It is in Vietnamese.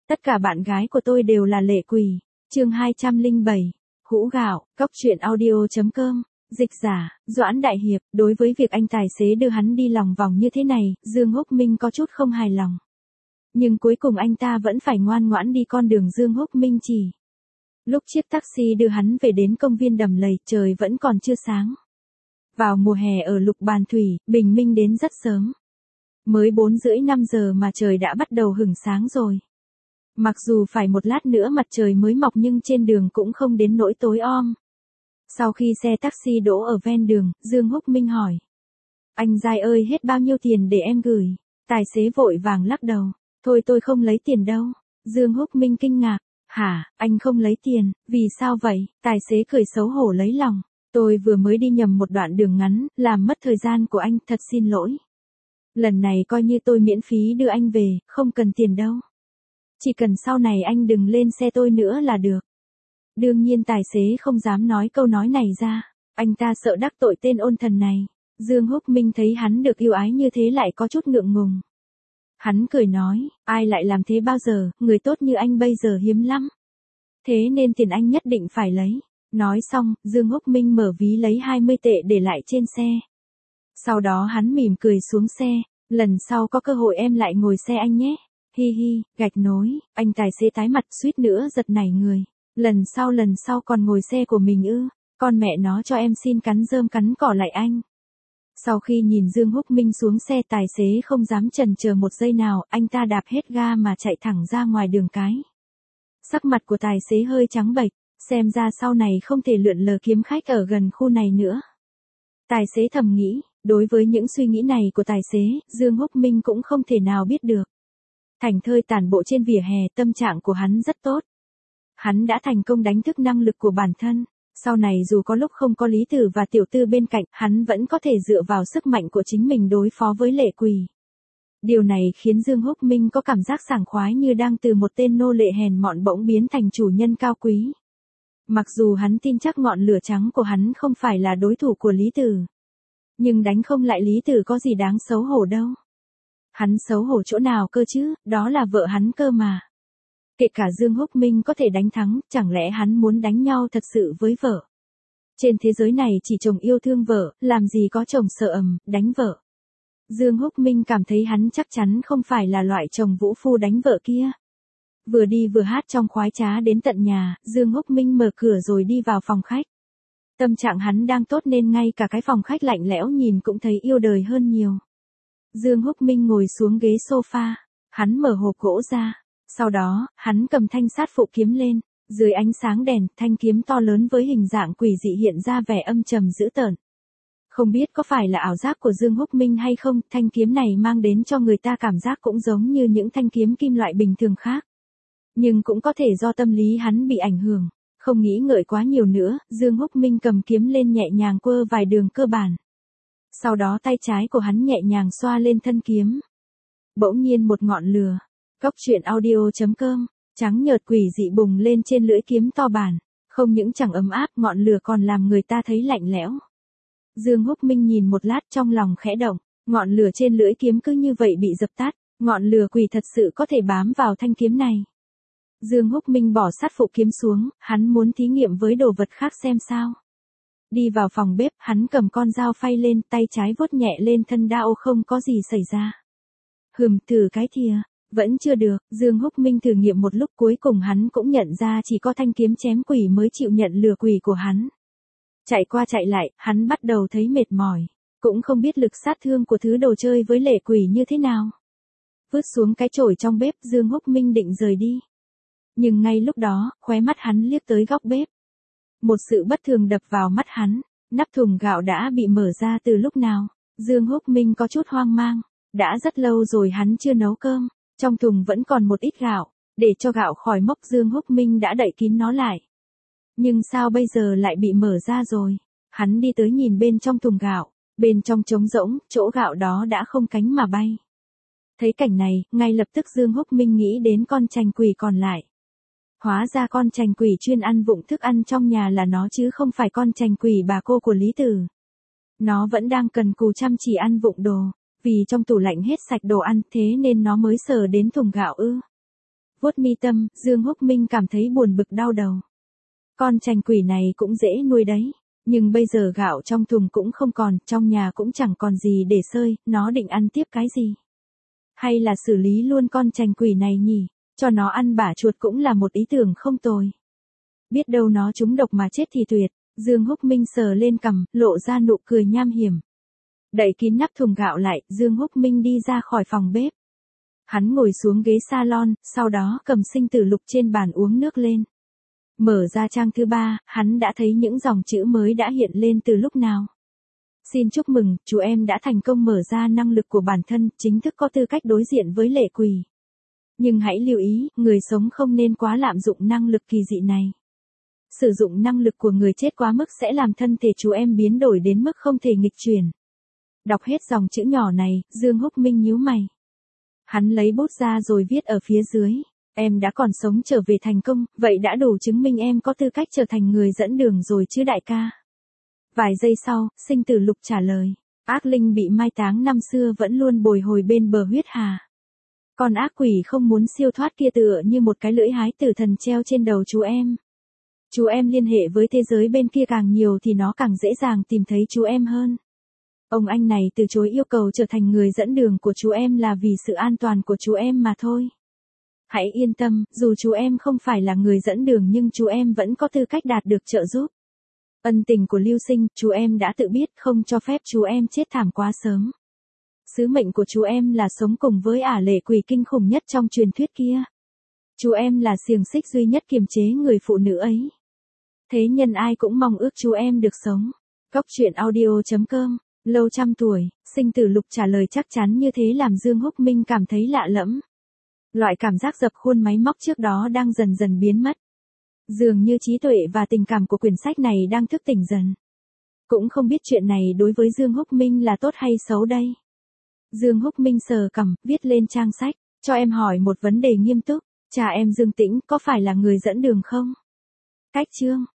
Tất cả bạn gái của tôi đều là lệ quỷ. Chương 207. Hũ gạo, cóc truyện audio.com. Dịch giả, Doãn Đại Hiệp. Đối với việc anh tài xế đưa hắn đi lòng vòng như thế này, Dương Húc Minh có chút không hài lòng. Nhưng cuối cùng anh ta vẫn phải ngoan ngoãn đi con đường Dương Húc Minh chỉ. Lúc chiếc taxi đưa hắn về đến công viên Đầm Lầy, trời vẫn còn chưa sáng. Vào mùa hè ở Lục Bàn Thủy, bình minh đến rất sớm. Mới 4:30-5 giờ mà trời đã bắt đầu hửng sáng rồi. Mặc dù phải một lát nữa mặt trời mới mọc nhưng trên đường cũng không đến nỗi tối om. Sau khi xe taxi đỗ ở ven đường, Dương Húc Minh hỏi. Anh Giai ơi, hết bao nhiêu tiền để em gửi? Tài xế vội vàng lắc đầu. Thôi tôi không lấy tiền đâu. Dương Húc Minh kinh ngạc. Hả, anh không lấy tiền, vì sao vậy? Tài xế cười xấu hổ lấy lòng. Tôi vừa mới đi nhầm một đoạn đường ngắn, làm mất thời gian của anh, thật xin lỗi. Lần này coi như tôi miễn phí đưa anh về, không cần tiền đâu. Chỉ cần sau này anh đừng lên xe tôi nữa là được. Đương nhiên tài xế không dám nói câu nói này ra. Anh ta sợ đắc tội tên ôn thần này. Dương Húc Minh thấy hắn được yêu ái như thế lại có chút ngượng ngùng. Hắn cười nói, ai lại làm thế bao giờ, người tốt như anh bây giờ hiếm lắm. Thế nên tiền anh nhất định phải lấy. Nói xong, Dương Húc Minh mở ví lấy 20 tệ để lại trên xe. Sau đó hắn mỉm cười xuống xe, lần sau có cơ hội em lại ngồi xe anh nhé. Hi hi, gạch nối, anh tài xế tái mặt suýt nữa giật nảy người. Lần sau còn ngồi xe của mình ư, con mẹ nó cho em xin cắn rơm cắn cỏ lại anh. Sau khi nhìn Dương Húc Minh xuống xe, tài xế không dám chần chờ một giây nào, anh ta đạp hết ga mà chạy thẳng ra ngoài đường cái. Sắc mặt của tài xế hơi trắng bệch, xem ra sau này không thể lượn lờ kiếm khách ở gần khu này nữa. Tài xế thầm nghĩ, đối với những suy nghĩ này của tài xế, Dương Húc Minh cũng không thể nào biết được. Thành thơi tản bộ trên vỉa hè, tâm trạng của hắn rất tốt. Hắn đã thành công đánh thức năng lực của bản thân. Sau này dù có lúc không có Lý Tử và Tiểu Tư bên cạnh, hắn vẫn có thể dựa vào sức mạnh của chính mình đối phó với lệ quỷ. Điều này khiến Dương Húc Minh có cảm giác sảng khoái như đang từ một tên nô lệ hèn mọn bỗng biến thành chủ nhân cao quý. Mặc dù hắn tin chắc ngọn lửa trắng của hắn không phải là đối thủ của Lý Tử. Nhưng đánh không lại Lý Tử có gì đáng xấu hổ đâu. Hắn xấu hổ chỗ nào cơ chứ, đó là vợ hắn cơ mà. Kể cả Dương Húc Minh có thể đánh thắng, chẳng lẽ hắn muốn đánh nhau thật sự với vợ? Trên thế giới này chỉ chồng yêu thương vợ, làm gì có chồng sợ đánh vợ. Dương Húc Minh cảm thấy hắn chắc chắn không phải là loại chồng vũ phu đánh vợ kia. Vừa đi vừa hát trong khoái trá đến tận nhà, Dương Húc Minh mở cửa rồi đi vào phòng khách. Tâm trạng hắn đang tốt nên ngay cả cái phòng khách lạnh lẽo nhìn cũng thấy yêu đời hơn nhiều. Dương Húc Minh ngồi xuống ghế sofa, hắn mở hộp gỗ ra. Sau đó, hắn cầm thanh sát phụ kiếm lên, dưới ánh sáng đèn, thanh kiếm to lớn với hình dạng quỷ dị hiện ra vẻ âm trầm dữ tợn. Không biết có phải là ảo giác của Dương Húc Minh hay không, thanh kiếm này mang đến cho người ta cảm giác cũng giống như những thanh kiếm kim loại bình thường khác. Nhưng cũng có thể do tâm lý hắn bị ảnh hưởng. Không nghĩ ngợi quá nhiều nữa, Dương Húc Minh cầm kiếm lên nhẹ nhàng quơ vài đường cơ bản. Sau đó tay trái của hắn nhẹ nhàng xoa lên thân kiếm. Bỗng nhiên một ngọn lửa. Cóc truyện audio.com, trắng nhợt quỷ dị bùng lên trên lưỡi kiếm to bản, không những chẳng ấm áp, ngọn lửa còn làm người ta thấy lạnh lẽo. Dương Húc Minh nhìn một lát trong lòng khẽ động, ngọn lửa trên lưỡi kiếm cứ như vậy bị dập tắt, ngọn lửa quỷ thật sự có thể bám vào thanh kiếm này. Dương Húc Minh bỏ sát phụ kiếm xuống, hắn muốn thí nghiệm với đồ vật khác xem sao. Đi vào phòng bếp, hắn cầm con dao phay lên, tay trái vuốt nhẹ lên thân đao, không có gì xảy ra. Thử cái thìa. Vẫn chưa được, Dương Húc Minh thử nghiệm một lúc cuối cùng hắn cũng nhận ra chỉ có thanh kiếm chém quỷ mới chịu nhận lừa quỷ của hắn. Chạy qua chạy lại, hắn bắt đầu thấy mệt mỏi, cũng không biết lực sát thương của thứ đồ chơi với lệ quỷ như thế nào. Vứt xuống cái chổi trong bếp, Dương Húc Minh định rời đi. Nhưng ngay lúc đó, khóe mắt hắn liếc tới góc bếp. Một sự bất thường đập vào mắt hắn, nắp thùng gạo đã bị mở ra từ lúc nào. Dương Húc Minh có chút hoang mang, đã rất lâu rồi hắn chưa nấu cơm. Trong thùng vẫn còn một ít gạo, để cho gạo khỏi mốc Dương Húc Minh đã đậy kín nó lại. Nhưng sao bây giờ lại bị mở ra rồi? Hắn đi tới nhìn bên trong thùng gạo, bên trong trống rỗng, chỗ gạo đó đã không cánh mà bay. Thấy cảnh này, ngay lập tức Dương Húc Minh nghĩ đến con trành quỷ còn lại. Hóa ra con trành quỷ chuyên ăn vụng thức ăn trong nhà là nó chứ không phải con trành quỷ bà cô của Lý Tử. Nó vẫn đang cần cù chăm chỉ ăn vụng đồ. Vì trong tủ lạnh hết sạch đồ ăn thế nên nó mới sờ đến thùng gạo ư. Vuốt mi tâm, Dương Húc Minh cảm thấy buồn bực đau đầu. Con trành quỷ này cũng dễ nuôi đấy. Nhưng bây giờ gạo trong thùng cũng không còn, trong nhà cũng chẳng còn gì để sơi, nó định ăn tiếp cái gì? Hay là xử lý luôn con trành quỷ này nhỉ? Cho nó ăn bả chuột cũng là một ý tưởng không tồi. Biết đâu nó trúng độc mà chết thì tuyệt. Dương Húc Minh sờ lên cằm, lộ ra nụ cười nham hiểm. Đậy kín nắp thùng gạo lại, Dương Húc Minh đi ra khỏi phòng bếp. Hắn ngồi xuống ghế salon, sau đó cầm sinh tử lục trên bàn uống nước lên. Mở ra trang thứ 3, hắn đã thấy những dòng chữ mới đã hiện lên từ lúc nào. Xin chúc mừng, chú em đã thành công mở ra năng lực của bản thân, chính thức có tư cách đối diện với lệ quỷ. Nhưng hãy lưu ý, người sống không nên quá lạm dụng năng lực kỳ dị này. Sử dụng năng lực của người chết quá mức sẽ làm thân thể chú em biến đổi đến mức không thể nghịch chuyển. Đọc hết dòng chữ nhỏ này, Dương Húc Minh nhíu mày. Hắn lấy bút ra rồi viết ở phía dưới. Em đã còn sống trở về thành công, vậy đã đủ chứng minh em có tư cách trở thành người dẫn đường rồi chứ đại ca. Vài giây sau, sinh tử lục trả lời. Ác linh bị mai táng năm xưa vẫn luôn bồi hồi bên bờ huyết hà. Con ác quỷ không muốn siêu thoát kia tựa như một cái lưỡi hái tử thần treo trên đầu chú em. Chú em liên hệ với thế giới bên kia càng nhiều thì nó càng dễ dàng tìm thấy chú em hơn. Ông anh này từ chối yêu cầu trở thành người dẫn đường của chú em là vì sự an toàn của chú em mà thôi. Hãy yên tâm, dù chú em không phải là người dẫn đường nhưng chú em vẫn có tư cách đạt được trợ giúp. Ân tình của Lưu Sinh, chú em đã tự biết không cho phép chú em chết thảm quá sớm. Sứ mệnh của chú em là sống cùng với ả lệ quỷ kinh khủng nhất trong truyền thuyết kia. Chú em là xiềng xích duy nhất kiềm chế người phụ nữ ấy. Thế nhân ai cũng mong ước chú em được sống. Cóc truyện audio.com. Lâu trăm tuổi, sinh tử lục trả lời chắc chắn như thế làm Dương Húc Minh cảm thấy lạ lẫm. Loại cảm giác dập khuôn máy móc trước đó đang dần dần biến mất. Dường như trí tuệ và tình cảm của quyển sách này đang thức tỉnh dần. Cũng không biết chuyện này đối với Dương Húc Minh là tốt hay xấu đây. Dương Húc Minh sờ cằm, viết lên trang sách. Cho em hỏi một vấn đề nghiêm túc. Cha em Dương Tĩnh có phải là người dẫn đường không? Cách chương.